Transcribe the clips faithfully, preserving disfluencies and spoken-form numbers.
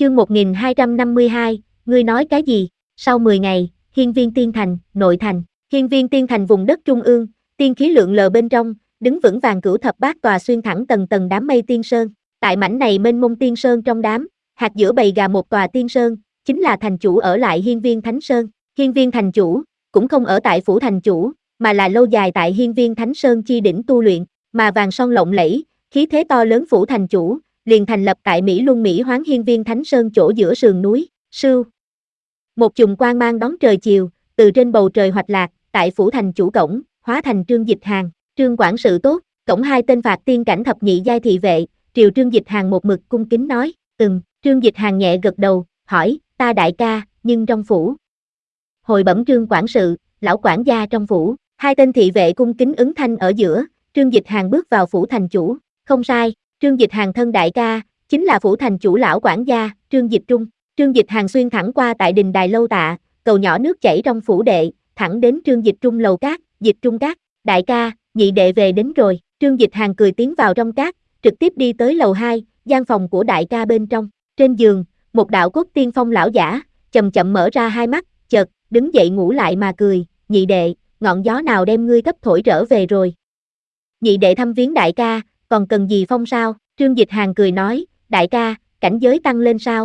Chương một nghìn hai trăm năm mươi hai, ngươi nói cái gì? Sau mười ngày, Hiên Viên Tiên Thành, nội thành. Hiên Viên Tiên Thành vùng đất trung ương, tiên khí lượn lờ bên trong, đứng vững vàng cửu thập bát tòa xuyên thẳng tầng tầng đám mây tiên sơn. Tại mảnh này mênh mông tiên sơn trong đám, hạt giữa bầy gà một tòa tiên sơn, chính là thành chủ ở lại Hiên Viên Thánh Sơn. Hiên Viên thành chủ, cũng không ở tại phủ thành chủ, mà là lâu dài tại Hiên Viên Thánh Sơn chi đỉnh tu luyện, mà vàng son lộng lẫy, khí thế to lớn phủ thành chủ, liền thành lập tại Mỹ Luân Mỹ Hoán Hiên Viên Thánh Sơn chỗ giữa sườn núi. Sưu. Một chùm quang mang đón trời chiều, từ trên bầu trời hoạch lạc, tại phủ thành chủ cổng, hóa thành Trương Dịch Hàn. Trương quản sự tốt, cổng hai tên phạt tiên cảnh thập nhị giai thị vệ, triều Trương Dịch Hàn một mực cung kính nói, ừm. Trương Dịch Hàn nhẹ gật đầu, hỏi, ta đại ca, nhưng trong phủ. Hồi bẩm Trương quản sự, lão quản gia trong phủ. Hai tên thị vệ cung kính ứng thanh ở giữa, Trương Dịch Hàn bước vào phủ thành chủ. Không sai, Trương Dịch Hàn thân đại ca, chính là phủ thành chủ lão quản gia, Trương Dịch Trung. Trương Dịch Hàn xuyên thẳng qua tại đình đài lâu tạ, cầu nhỏ nước chảy trong phủ đệ, thẳng đến Trương Dịch Trung lầu cát, Dịch Trung cát. Đại ca, nhị đệ về đến rồi. Trương Dịch Hàn cười tiến vào trong cát, trực tiếp đi tới lầu hai, gian phòng của đại ca bên trong. Trên giường, một đạo cốt tiên phong lão giả, chậm chậm mở ra hai mắt, chợt đứng dậy ngủ lại mà cười, nhị đệ, ngọn gió nào đem ngươi cấp thổi trở về rồi? Nhị đệ thăm viếng đại ca, còn cần gì phong sao? Trương Dịch Hàn cười nói, đại ca, cảnh giới tăng lên sao?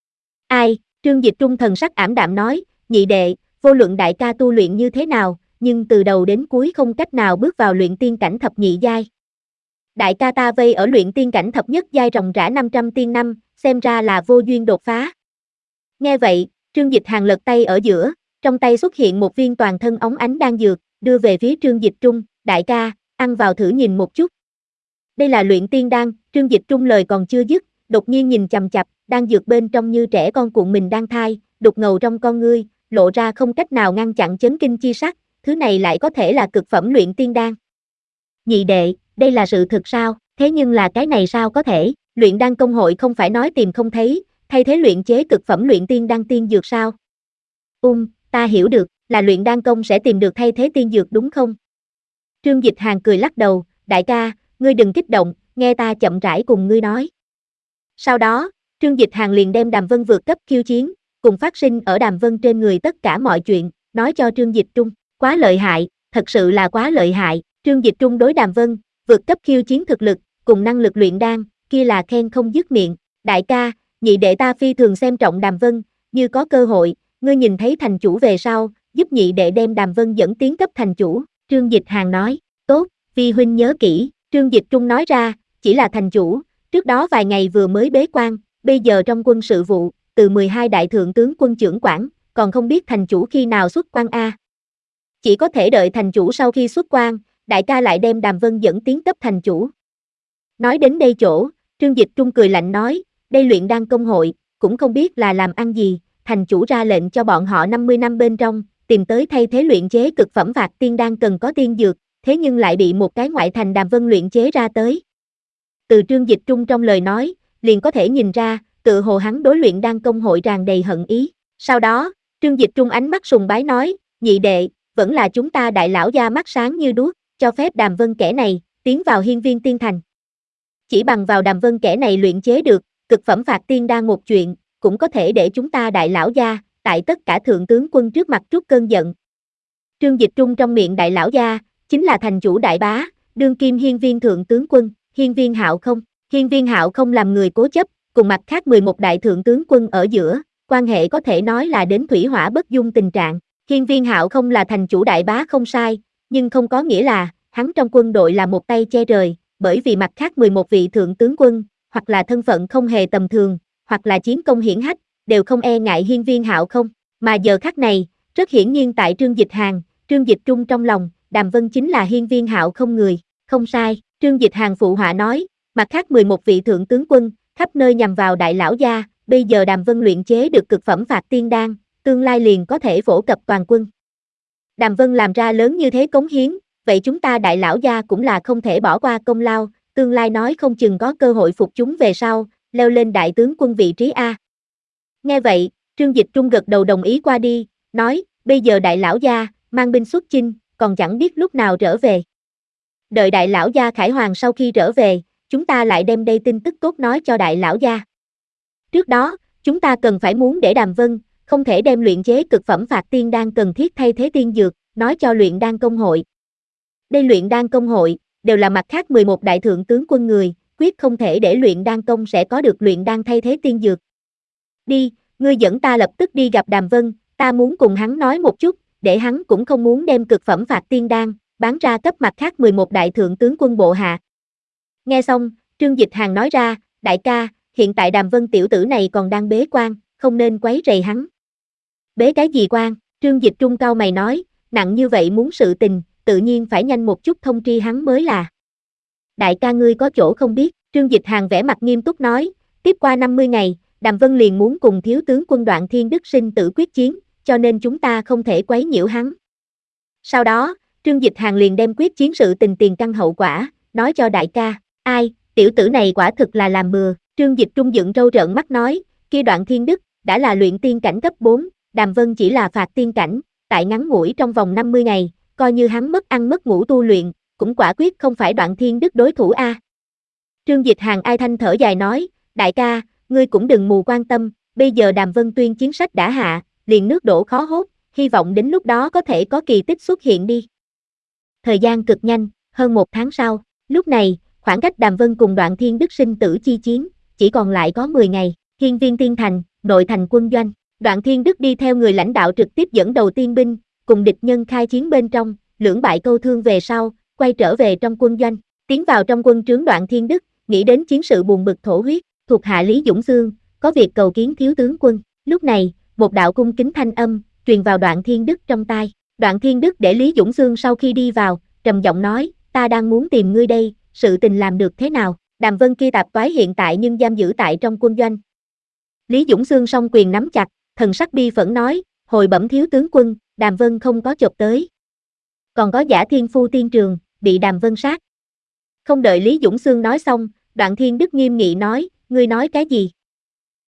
Ai? Trương Dịch Trung thần sắc ảm đạm nói, nhị đệ, vô luận đại ca tu luyện như thế nào, nhưng từ đầu đến cuối không cách nào bước vào luyện tiên cảnh thập nhị giai. Đại ca ta vây ở luyện tiên cảnh thập nhất giai ròng rã năm trăm tiên năm, xem ra là vô duyên đột phá. Nghe vậy, Trương Dịch Hàn lật tay ở giữa, trong tay xuất hiện một viên toàn thân óng ánh đan dược, đưa về phía Trương Dịch Trung, đại ca, ăn vào thử nhìn một chút. Đây là luyện tiên đan, Trương Dịch Trung lời còn chưa dứt, đột nhiên nhìn chằm chằm, đan dược bên trong như trẻ con cuộn mình đang thai, đục ngầu trong con ngươi, lộ ra không cách nào ngăn chặn chấn kinh chi sắc, thứ này lại có thể là cực phẩm luyện tiên đan. Nhị đệ, đây là sự thực sao? Thế nhưng là cái này sao có thể? Luyện đan công hội không phải nói tìm không thấy, thay thế luyện chế cực phẩm luyện tiên đan tiên dược sao? Ung, ta hiểu được, là luyện đan công sẽ tìm được thay thế tiên dược đúng không? Trương Dịch Hàn cười lắc đầu, đại ca, ngươi đừng kích động, nghe ta chậm rãi cùng ngươi nói. Sau đó, Trương Dịch Hàn liền đem Đàm Vân vượt cấp khiêu chiến, cùng phát sinh ở Đàm Vân trên người tất cả mọi chuyện, nói cho Trương Dịch Trung, quá lợi hại, thật sự là quá lợi hại. Trương Dịch Trung đối Đàm Vân, vượt cấp khiêu chiến thực lực, cùng năng lực luyện đan, kia là khen không dứt miệng. Đại ca, nhị đệ ta phi thường xem trọng Đàm Vân, như có cơ hội, ngươi nhìn thấy thành chủ về sau, giúp nhị đệ đem Đàm Vân dẫn tiến cấp thành chủ. Trương Dịch Hàn nói, tốt, vi huynh nhớ kỹ. Trương Dịch Trung nói ra, chỉ là thành chủ, trước đó vài ngày vừa mới bế quan, bây giờ trong quân sự vụ, từ mười hai đại thượng tướng quân trưởng quản, còn không biết thành chủ khi nào xuất quan a. Chỉ có thể đợi thành chủ sau khi xuất quan, đại ca lại đem Đàm Vân dẫn tiến cấp thành chủ. Nói đến đây chỗ, Trương Dịch Trung cười lạnh nói, đây luyện đan công hội, cũng không biết là làm ăn gì, thành chủ ra lệnh cho bọn họ năm mươi năm bên trong, tìm tới thay thế luyện chế cực phẩm phạt tiên đan cần có tiên dược, thế nhưng lại bị một cái ngoại thành Đàm Vân luyện chế ra tới. Từ Trương Dịch Trung trong lời nói, liền có thể nhìn ra, tự hồ hắn đối luyện đan công hội tràn đầy hận ý. Sau đó, Trương Dịch Trung ánh mắt sùng bái nói, nhị đệ, vẫn là chúng ta đại lão gia mắt sáng như đuốc, cho phép Đàm Vân kẻ này, tiến vào Hiên Viên Tiên Thành. Chỉ bằng vào Đàm Vân kẻ này luyện chế được, cực phẩm phạt tiên đan một chuyện, cũng có thể để chúng ta đại lão gia, tại tất cả thượng tướng quân trước mặt trút cơn giận. Trương Dịch Trung trong miệng đại lão gia, chính là thành chủ đại bá, đương kim Hiên Viên thượng tướng quân, Hiên Viên Hạo Không. Hiên Viên Hạo Không làm người cố chấp, cùng mặt khác mười một đại thượng tướng quân ở giữa, quan hệ có thể nói là đến thủy hỏa bất dung tình trạng. Hiên Viên Hạo Không là thành chủ đại bá không sai, nhưng không có nghĩa là, hắn trong quân đội là một tay che trời, bởi vì mặt khác mười một vị thượng tướng quân, hoặc là thân phận không hề tầm thường, hoặc là chiến công hiển hách, đều không e ngại Hiên Viên Hạo Không, mà giờ khắc này, rất hiển nhiên tại Trương Dịch Hàn, Trương Dịch Trung trong lòng, Đàm Vân chính là Hiên Viên Hạo Không người, không sai, Trương Dịch Hàn phụ họa nói, mặt khác mười một vị thượng tướng quân, khắp nơi nhằm vào đại lão gia, bây giờ Đàm Vân luyện chế được cực phẩm phạt tiên đan, tương lai liền có thể phổ cập toàn quân. Đàm Vân làm ra lớn như thế cống hiến, vậy chúng ta đại lão gia cũng là không thể bỏ qua công lao, tương lai nói không chừng có cơ hội phục chúng về sau, leo lên đại tướng quân vị trí A. Nghe vậy, Trương Dịch Trung gật đầu đồng ý qua đi, nói, bây giờ đại lão gia, mang binh xuất chinh, còn chẳng biết lúc nào trở về. Đợi đại lão gia Khải Hoàng sau khi trở về, chúng ta lại đem đây tin tức tốt nói cho đại lão gia. Trước đó, Chúng ta cần phải muốn để Đàm Vân, không thể đem luyện chế cực phẩm phạt tiên đan cần thiết thay thế tiên dược, nói cho luyện đan công hội. Đây luyện đan công hội, đều là mặt khác mười một đại thượng tướng quân người, quyết không thể để luyện đan công sẽ có được luyện đan thay thế tiên dược. Đi, ngươi dẫn ta lập tức đi gặp Đàm Vân, ta muốn cùng hắn nói một chút, để hắn cũng không muốn đem cực phẩm phạt tiên đan, bán ra cấp mặt khác mười một đại thượng tướng quân bộ hạ. Nghe xong, Trương Dịch Hàn nói ra, đại ca, hiện tại Đàm Vân tiểu tử này còn đang bế quan, không nên quấy rầy hắn. Bế cái gì quan? Trương Dịch Trung cao mày nói, nặng như vậy muốn sự tình, tự nhiên phải nhanh một chút thông tri hắn mới là. Đại ca ngươi có chỗ không biết, Trương Dịch Hàn vẻ mặt nghiêm túc nói, tiếp qua năm mươi ngày, Đàm Vân liền muốn cùng thiếu tướng quân Đoạn Thiên Đức sinh tử quyết chiến, cho nên chúng ta không thể quấy nhiễu hắn. Sau đó, Trương Dịch Hàn liền đem quyết chiến sự tình tiền căn hậu quả, nói cho đại ca, ai, tiểu tử này quả thực là làm bừa, Trương Dịch Trung dựng râu trợn mắt nói, kia Đoạn Thiên Đức, đã là luyện tiên cảnh cấp bốn, Đàm Vân chỉ là phạt tiên cảnh, tại ngắn ngủi trong vòng năm mươi ngày, coi như hắn mất ăn mất ngủ tu luyện, cũng quả quyết không phải Đoạn Thiên Đức đối thủ a. Trương Dịch Hàn ai thanh thở dài nói, đại ca, ngươi cũng đừng mù quan tâm, bây giờ Đàm Vân tuyên chiến sách đã hạ, liền nước đổ khó hốt, hy vọng đến lúc đó có thể có kỳ tích xuất hiện đi. Thời gian cực nhanh, hơn một tháng sau, lúc này, khoảng cách Đàm Vân cùng Đoạn Thiên Đức sinh tử chi chiến, chỉ còn lại có mười ngày, Hiên Viên Tiên Thành, nội thành quân doanh, Đoạn Thiên Đức đi theo người lãnh đạo trực tiếp dẫn đầu tiên binh, cùng địch nhân khai chiến bên trong, lưỡng bại câu thương về sau, quay trở về trong quân doanh, tiến vào trong quân trướng Đoạn Thiên Đức, nghĩ đến chiến sự buồn bực thổ huyết, thuộc hạ Lý Dũng Xương, có việc cầu kiến thiếu tướng quân, lúc này, một đạo cung kính thanh âm, truyền vào Đoạn Thiên Đức trong tai, Đoạn Thiên Đức để Lý Dũng Xương sau khi đi vào, trầm giọng nói, ta đang muốn tìm ngươi đây, sự tình làm được thế nào, Đàm Vân kia tạp toái hiện tại nhưng giam giữ tại trong quân doanh. Lý Dũng Xương song quyền nắm chặt, thần sắc bi phẫn nói, hồi bẩm thiếu tướng quân, Đàm Vân không có chộp tới. Còn có Giả Thiên Phu tiên trường, bị Đàm Vân sát. Không đợi Lý Dũng Xương nói xong, Đoạn Thiên Đức nghiêm nghị nói, ngươi nói cái gì,